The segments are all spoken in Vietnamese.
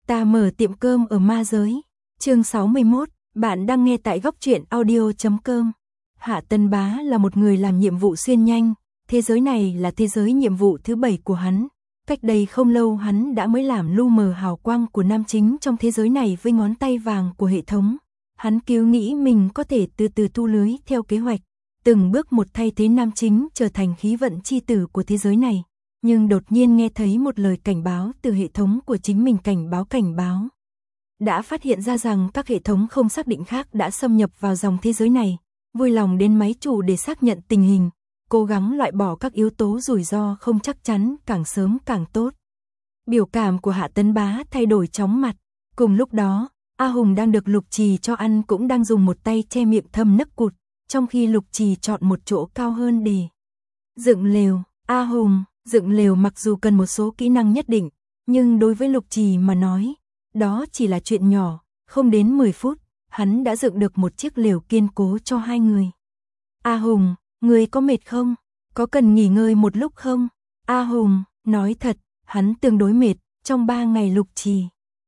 Ta mở tiệm cơm ở ma giới. Chương 61, bạn đang nghe tại góc truyện audio.com. Hạ Tân Bá là một người làm nhiệm vụ xuyên nhanh, thế giới này là thế giới nhiệm vụ thứ 7 của hắn. Cách đây không lâu hắn đã mới làm lu mờ hào quang của nam chính trong thế giới này với ngón tay vàng của hệ thống. Hắn cứ nghĩ mình có thể từ từ thu lưới theo kế hoạch, từng bước một thay thế nam chính trở thành khí vận chi tử của thế giới này. Nhưng đột nhiên nghe thấy một lời cảnh báo từ hệ thống của chính mình cảnh báo. Đã phát hiện ra rằng các hệ thống không xác định khác đã xâm nhập vào dòng thế giới này, vui lòng đến máy chủ để xác nhận tình hình, cố gắng loại bỏ các yếu tố rủi ro không chắc chắn càng sớm càng tốt. Biểu cảm của Hạ Tấn Bá thay đổi chóng mặt, cùng lúc đó, A Hùng đang được Lục Trì cho ăn cũng đang dùng một tay che miệng thâm nấc cụt, trong khi Lục Trì chọn một chỗ cao hơn để dựng lều. A Hùng, dựng lều mặc dù cần một số kỹ năng nhất định, nhưng đối với Lục Trì mà nói, đó chỉ là chuyện nhỏ, không đến 10 phút, hắn đã dựng được một chiếc lều kiên cố cho hai người. A Hùng, người có mệt không? Có cần nghỉ ngơi một lúc không? A Hùng, nói thật, hắn tương đối mệt, trong 3 ngày Lục Trì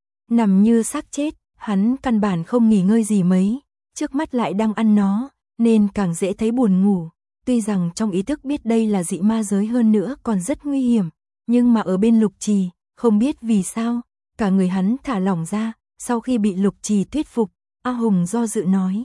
nằm như xác chết, hắn căn bản không nghỉ ngơi gì mấy, trước mắt lại đang ăn nó, nên càng dễ thấy buồn ngủ. Tuy rằng trong ý thức biết đây là dị ma giới hơn nữa còn rất nguy hiểm, nhưng mà ở bên Lục Trì, không biết vì sao, cả người hắn thả lỏng ra, sau khi bị Lục Trì thuyết phục, A Hùng do dự nói.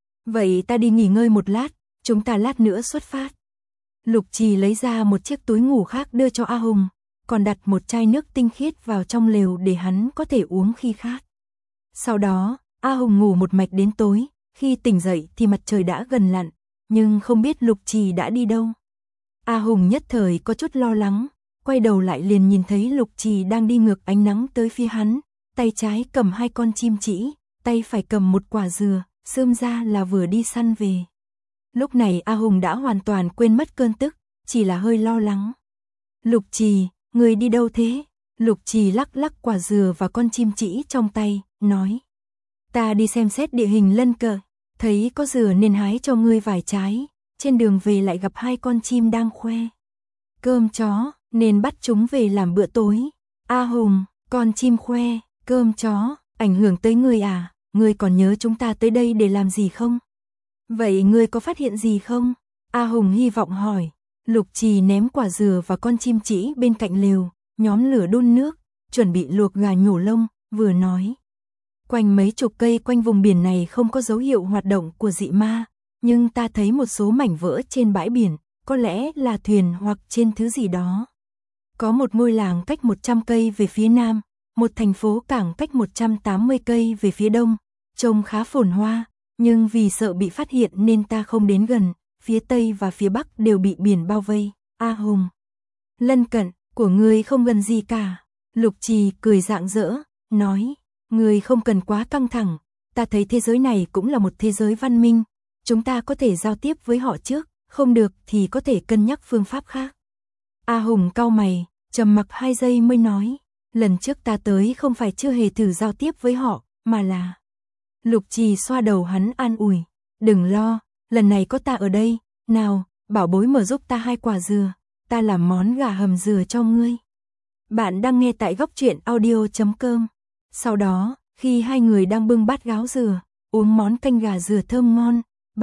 Vậy ta đi nghỉ ngơi một lát, chúng ta lát nữa xuất phát. Lục Trì lấy ra một chiếc túi ngủ khác đưa cho A Hùng, còn đặt một chai nước tinh khiết vào trong lều để hắn có thể uống khi khát. Sau đó, A Hùng ngủ một mạch đến tối, khi tỉnh dậy thì mặt trời đã gần lặn, nhưng không biết Lục Trì đã đi đâu. A Hùng nhất thời có chút lo lắng, quay đầu lại liền nhìn thấy Lục Trì đang đi ngược ánh nắng tới phía hắn, tay trái cầm 2 con chim trĩ, tay phải cầm một quả dừa, xương ra là vừa đi săn về. Lúc này A Hùng đã hoàn toàn quên mất cơn tức, chỉ là hơi lo lắng. Lục Trì, người đi đâu thế? Lục Trì lắc lắc quả dừa và con chim trĩ trong tay, nói. Ta đi xem xét địa hình lân cận, thấy có dừa nên hái cho ngươi vài trái, trên đường về lại gặp 2 con chim đang khoe cơm chó, nên bắt chúng về làm bữa tối. A Hùng, con chim khoe cơm chó, ảnh hưởng tới ngươi à? Ngươi còn nhớ chúng ta tới đây để làm gì không? Vậy ngươi có phát hiện gì không? A Hùng hy vọng hỏi. Lục Trì ném quả dừa và con chim trĩ bên cạnh lều, nhóm lửa đun nước, chuẩn bị luộc gà nhổ lông, vừa nói. Quanh mấy chục cây quanh vùng biển này không có dấu hiệu hoạt động của dị ma, nhưng ta thấy một số mảnh vỡ trên bãi biển, có lẽ là thuyền hoặc trên thứ gì đó. Có một ngôi làng cách 100 cây về phía nam, một thành phố cảng cách 180 cây về phía đông, trông khá phồn hoa, nhưng vì sợ bị phát hiện nên ta không đến gần, phía tây và phía bắc đều bị biển bao vây. A Hùng, lân cận của ngươi không gần gì cả. Lục Trì cười rạng rỡ, nói. Người không cần quá căng thẳng, ta thấy thế giới này cũng là một thế giới văn minh, chúng ta có thể giao tiếp với họ trước, không được thì có thể cân nhắc phương pháp khác. A Hùng cau mày, trầm mặc 2 giây mới nói, lần trước ta tới không phải chưa hề thử giao tiếp với họ, mà là... Lục Trì xoa đầu hắn an ủi, đừng lo, lần này có ta ở đây, nào, bảo bối mở giúp ta 2 quả dừa, ta làm món gà hầm dừa cho ngươi. Bạn đang nghe tại góc truyện audio.com. Sau đó, khi hai người đang bưng bát gáo dừa, uống món canh gà dừa thơm ngon,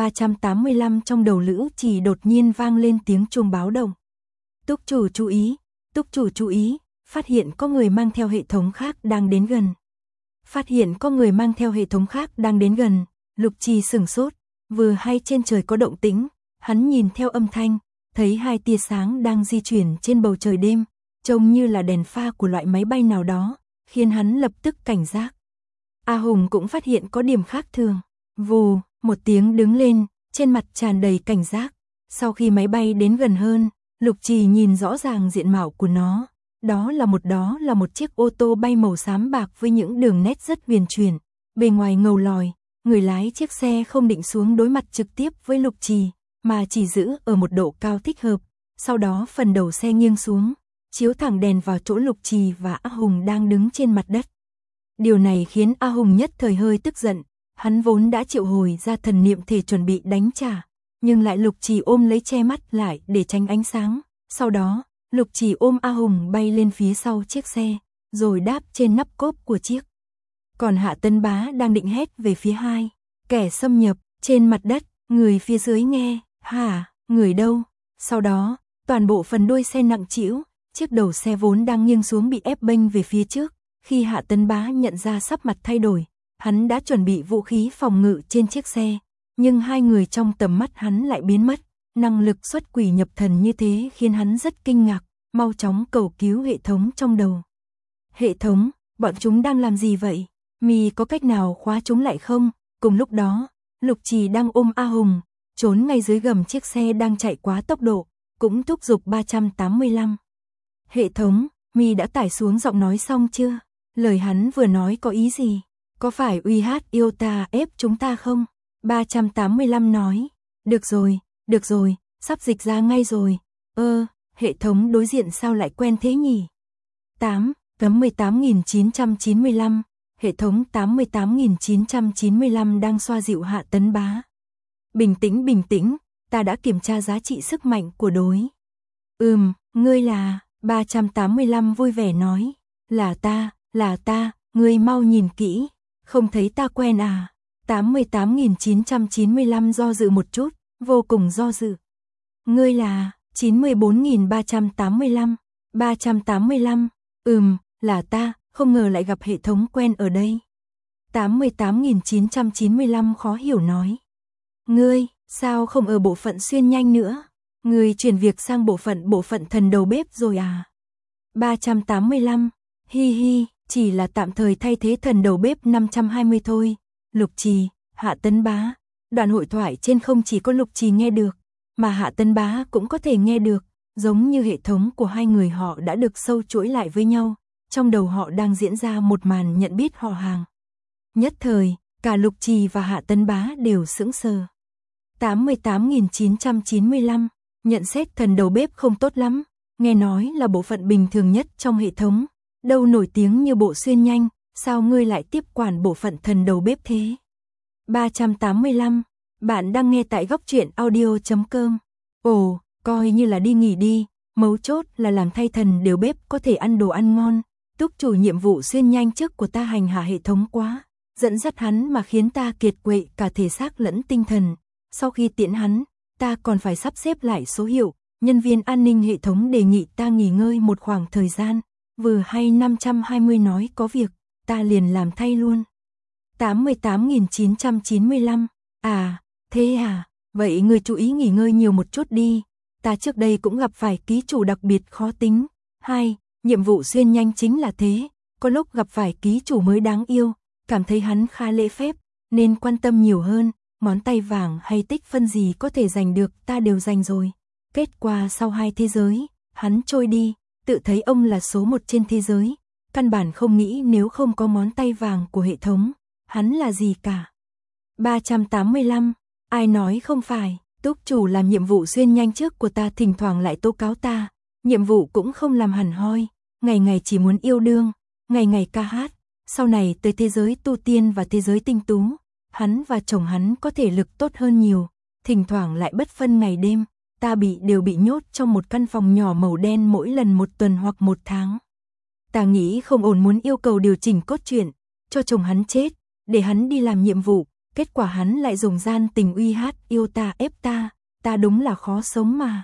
385 trong đầu Lữ Trì đột nhiên vang lên tiếng chuông báo động. Túc chủ chú ý, túc chủ chú ý, phát hiện có người mang theo hệ thống khác đang đến gần. Phát hiện có người mang theo hệ thống khác đang đến gần, Lục Trì sửng sốt, vừa hay trên trời có động tĩnh, hắn nhìn theo âm thanh, thấy 2 tia sáng đang di chuyển trên bầu trời đêm, trông như là đèn pha của loại máy bay nào đó, khiến hắn lập tức cảnh giác. A Hùng cũng phát hiện có điểm khác thường. Vù, một tiếng đứng lên, trên mặt tràn đầy cảnh giác. Sau khi máy bay đến gần hơn, Lục Trì nhìn rõ ràng diện mạo của nó. Đó là một chiếc ô tô bay màu xám bạc với những đường nét rất huyền chuyển. Bề ngoài ngầu lòi, người lái chiếc xe không định xuống đối mặt trực tiếp với Lục Trì, mà chỉ giữ ở một độ cao thích hợp. Sau đó phần đầu xe nghiêng xuống, chiếu thẳng đèn vào chỗ Lục Trì và A Hùng đang đứng trên mặt đất. Điều này khiến A Hùng nhất thời hơi tức giận, hắn vốn đã triệu hồi ra thần niệm thể chuẩn bị đánh trả, nhưng lại Lục Trì ôm lấy che mắt lại để tránh ánh sáng. Sau đó, Lục Trì ôm A Hùng bay lên phía sau chiếc xe, rồi đáp trên nắp cốp của chiếc. Còn Hạ Tân Bá đang định hét về phía hai kẻ xâm nhập trên mặt đất, người phía dưới nghe, hả, người đâu? Sau đó, toàn bộ phần đuôi xe nặng trĩu, chiếc đầu xe vốn đang nghiêng xuống bị ép bênh về phía trước. Khi Hạ Tân Bá nhận ra sắc mặt thay đổi, hắn đã chuẩn bị vũ khí phòng ngự trên chiếc xe, nhưng hai người trong tầm mắt hắn lại biến mất. Năng lực xuất quỷ nhập thần như thế khiến hắn rất kinh ngạc, mau chóng cầu cứu hệ thống trong đầu. Hệ thống, bọn chúng đang làm gì vậy? Mì có cách nào khóa chúng lại không? Cùng lúc đó, Lục Trì đang ôm A Hùng, trốn ngay dưới gầm chiếc xe đang chạy quá tốc độ, cũng thúc giục 385. Hệ thống, Mì đã tải xuống giọng nói xong chưa? Lời hắn vừa nói có ý gì? Có phải Iota ép chúng ta không? 385 nói, được rồi, sắp dịch ra ngay rồi. Hệ thống đối diện sao lại quen thế nhỉ? 18.995, hệ thống 88.995 đang xoa dịu Hạ Tấn Bá. Bình tĩnh, ta đã kiểm tra giá trị sức mạnh của đối. Ngươi là, 385 vui vẻ nói, là ta, ngươi mau nhìn kỹ, không thấy ta quen à? 88.995 do dự một chút, vô cùng do dự. Ngươi là, 94.385, 385, là ta, không ngờ lại gặp hệ thống quen ở đây. 88.995 khó hiểu nói. Ngươi, sao không ở bộ phận xuyên nhanh nữa? Ngươi chuyển việc sang bộ phận thần đầu bếp rồi à? 385, hi, chỉ là tạm thời thay thế thần đầu bếp 520 thôi. Lục Trì, Hạ Tấn Bá, đoạn hội thoại trên không chỉ có Lục Trì nghe được, mà Hạ Tấn Bá cũng có thể nghe được, giống như hệ thống của hai người họ đã được sâu chuỗi lại với nhau, trong đầu họ đang diễn ra một màn nhận biết họ hàng. Nhất thời, cả Lục Trì và Hạ Tấn Bá đều sững sờ. 88.995, nhận xét thần đầu bếp không tốt lắm, nghe nói là bộ phận bình thường nhất trong hệ thống, đâu nổi tiếng như bộ xuyên nhanh, sao ngươi lại tiếp quản bộ phận thần đầu bếp thế? 385, bạn đang nghe tại góc truyện audio.com. Ồ, coi như là đi nghỉ đi, mấu chốt là làm thay thần đầu bếp có thể ăn đồ ăn ngon. Túc chủ nhiệm vụ xuyên nhanh trước của ta hành hạ hệ thống quá, dẫn dắt hắn mà khiến ta kiệt quệ cả thể xác lẫn tinh thần. Sau khi tiễn hắn, ta còn phải sắp xếp lại số hiệu, nhân viên an ninh hệ thống đề nghị ta nghỉ ngơi một khoảng thời gian. Vừa hay 520 nói có việc, ta liền làm thay luôn. 88.995, thế à, vậy người chú ý nghỉ ngơi nhiều một chút đi, ta trước đây cũng gặp phải ký chủ đặc biệt khó tính. 2. Nhiệm vụ xuyên nhanh chính là thế, có lúc gặp phải ký chủ mới đáng yêu, cảm thấy hắn khá lễ phép, nên quan tâm nhiều hơn, ngón tay vàng hay tích phân gì có thể giành được ta đều giành rồi. Kết quả sau 2 thế giới, hắn trôi đi, tự thấy ông là số 1 trên thế giới, căn bản không nghĩ nếu không có ngón tay vàng của hệ thống, hắn là gì cả. 385, ai nói không phải, túc chủ làm nhiệm vụ xuyên nhanh trước của ta thỉnh thoảng lại tố cáo ta, nhiệm vụ cũng không làm hẳn hoi, ngày ngày chỉ muốn yêu đương, ngày ngày ca hát, sau này tới thế giới tu tiên và thế giới tinh tú, hắn và chồng hắn có thể lực tốt hơn nhiều, thỉnh thoảng lại bất phân ngày đêm, ta đều bị nhốt trong một căn phòng nhỏ màu đen mỗi lần 1 tuần hoặc 1 tháng. Ta nghĩ không ổn muốn yêu cầu điều chỉnh cốt truyện, cho chồng hắn chết, để hắn đi làm nhiệm vụ, kết quả hắn lại dùng gian tình yêu ta ép ta đúng là khó sống mà.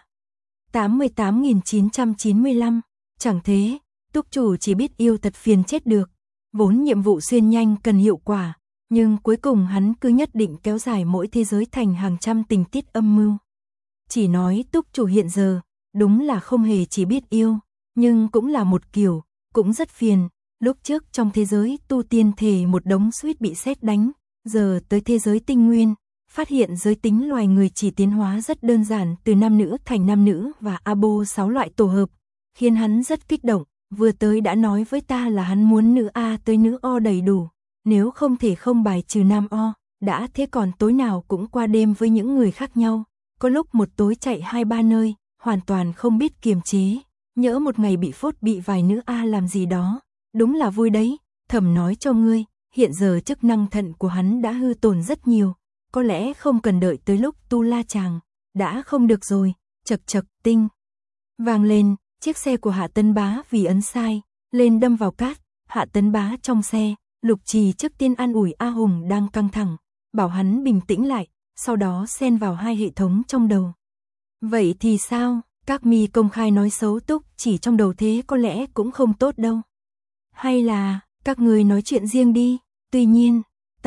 88.995, chẳng thế, túc chủ chỉ biết yêu thật phiền chết được, vốn nhiệm vụ xuyên nhanh cần hiệu quả, nhưng cuối cùng hắn cứ nhất định kéo dài mỗi thế giới thành hàng trăm tình tiết âm mưu. Chỉ nói túc chủ hiện giờ, đúng là không hề chỉ biết yêu, nhưng cũng là một kiểu, cũng rất phiền, lúc trước trong thế giới tu tiên thể một đống suýt bị sét đánh, giờ tới thế giới tinh nguyên, phát hiện giới tính loài người chỉ tiến hóa rất đơn giản từ nam nữ thành nam nữ và abo 6 loại tổ hợp, khiến hắn rất kích động, vừa tới đã nói với ta là hắn muốn nữ A tới nữ O đầy đủ, nếu không thể không bài trừ nam O, đã thế còn tối nào cũng qua đêm với những người khác nhau, có lúc một tối chạy 2-3 nơi, hoàn toàn không biết kiềm chế, nhỡ một ngày bị phốt bị vài nữ A làm gì đó, đúng là vui đấy, thầm nói cho ngươi, hiện giờ chức năng thận của hắn đã hư tổn rất nhiều, có lẽ không cần đợi tới lúc tu la chàng, đã không được rồi, chật chật tinh. Vang lên, chiếc xe của Hạ Tân Bá vì ấn sai, lên đâm vào cát, Hạ Tấn Bá trong xe, Lục Trì trước tiên an ủi A Hùng đang căng thẳng, bảo hắn bình tĩnh lại, sau đó xen vào hai hệ thống trong đầu. Vậy thì sao, các mi công khai nói xấu Túc Chỉ trong đầu thế có lẽ cũng không tốt đâu. Hay là, các người nói chuyện riêng đi, tuy nhiên,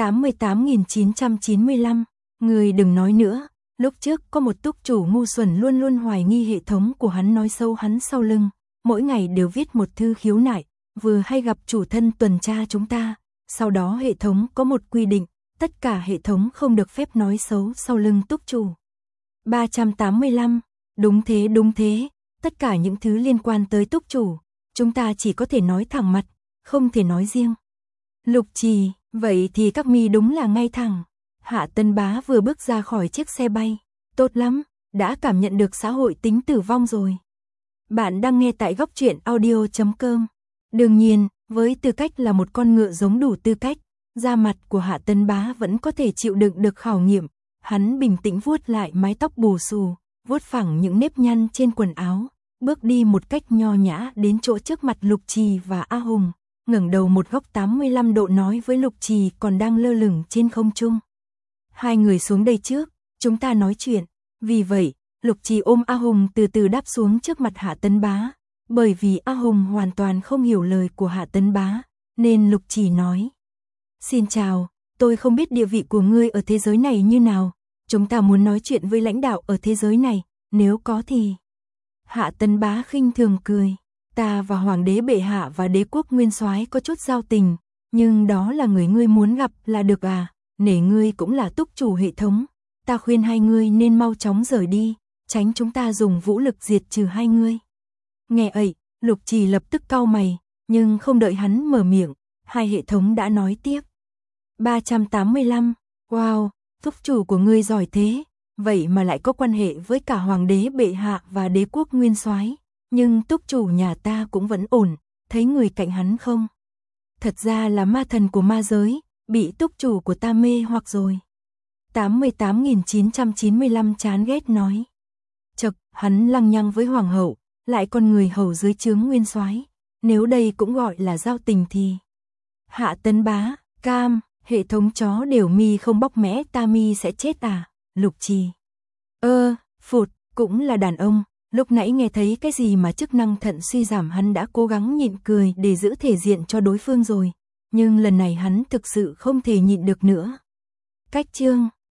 88.995, người đừng nói nữa, lúc trước có một túc chủ ngu xuẩn luôn luôn hoài nghi hệ thống của hắn nói xấu hắn sau lưng, mỗi ngày đều viết một thư khiếu nại, vừa hay gặp chủ thân tuần tra chúng ta, sau đó hệ thống có một quy định, tất cả hệ thống không được phép nói xấu sau lưng túc chủ. 385, đúng thế, tất cả những thứ liên quan tới túc chủ, chúng ta chỉ có thể nói thẳng mặt, không thể nói riêng. Lục Trì, vậy thì các mi đúng là ngay thẳng. Hạ Tấn Bá vừa bước ra khỏi chiếc xe bay, tốt lắm, đã cảm nhận được xã hội tính tử vong rồi. Bạn đang nghe tại góc truyện audio.com. Đương nhiên, với tư cách là một con ngựa giống đủ tư cách, da mặt của Hạ Tấn Bá vẫn có thể chịu đựng được khảo nghiệm. Hắn bình tĩnh vuốt lại mái tóc bù xù, vuốt phẳng những nếp nhăn trên quần áo, bước đi một cách nho nhã đến chỗ trước mặt Lục Trì và A Hùng, ngẩng đầu một góc 85 độ nói với Lục Trì còn đang lơ lửng trên không trung. Hai người xuống đây trước, chúng ta nói chuyện. Vì vậy, Lục Trì ôm A Hùng từ từ đáp xuống trước mặt Hạ Tấn Bá. Bởi vì A Hùng hoàn toàn không hiểu lời của Hạ Tấn Bá, nên Lục Trì nói: Xin chào, tôi không biết địa vị của ngươi ở thế giới này như nào. Chúng ta muốn nói chuyện với lãnh đạo ở thế giới này, nếu có thì... Hạ Tấn Bá khinh thường cười. Ta và Hoàng đế bệ hạ và đế quốc nguyên soái có chút giao tình, nhưng đó là người ngươi muốn gặp là được à? Nể ngươi cũng là túc chủ hệ thống, ta khuyên hai ngươi nên mau chóng rời đi, tránh chúng ta dùng vũ lực diệt trừ hai ngươi. Nghe vậy, Lục Trì lập tức cau mày, nhưng không đợi hắn mở miệng, hai hệ thống đã nói tiếp. 385, wow, túc chủ của ngươi giỏi thế, vậy mà lại có quan hệ với cả Hoàng đế bệ hạ và đế quốc nguyên soái. Nhưng túc chủ nhà ta cũng vẫn ổn, thấy người cạnh hắn không? Thật ra là ma thần của ma giới, bị túc chủ của ta mê hoặc rồi. 88.995 chán ghét nói. Chật, hắn lăng nhăng với hoàng hậu, lại con người hầu dưới trướng nguyên soái. Nếu đây cũng gọi là giao tình thì... Hạ Tấn Bá, cam, hệ thống chó đều mi không bóc mẽ ta mi sẽ chết à? Lục Trì. Phụt, cũng là đàn ông. Lúc nãy nghe thấy cái gì mà chức năng thận suy giảm hắn đã cố gắng nhịn cười để giữ thể diện cho đối phương rồi. Nhưng lần này hắn thực sự không thể nhịn được nữa. Cách chương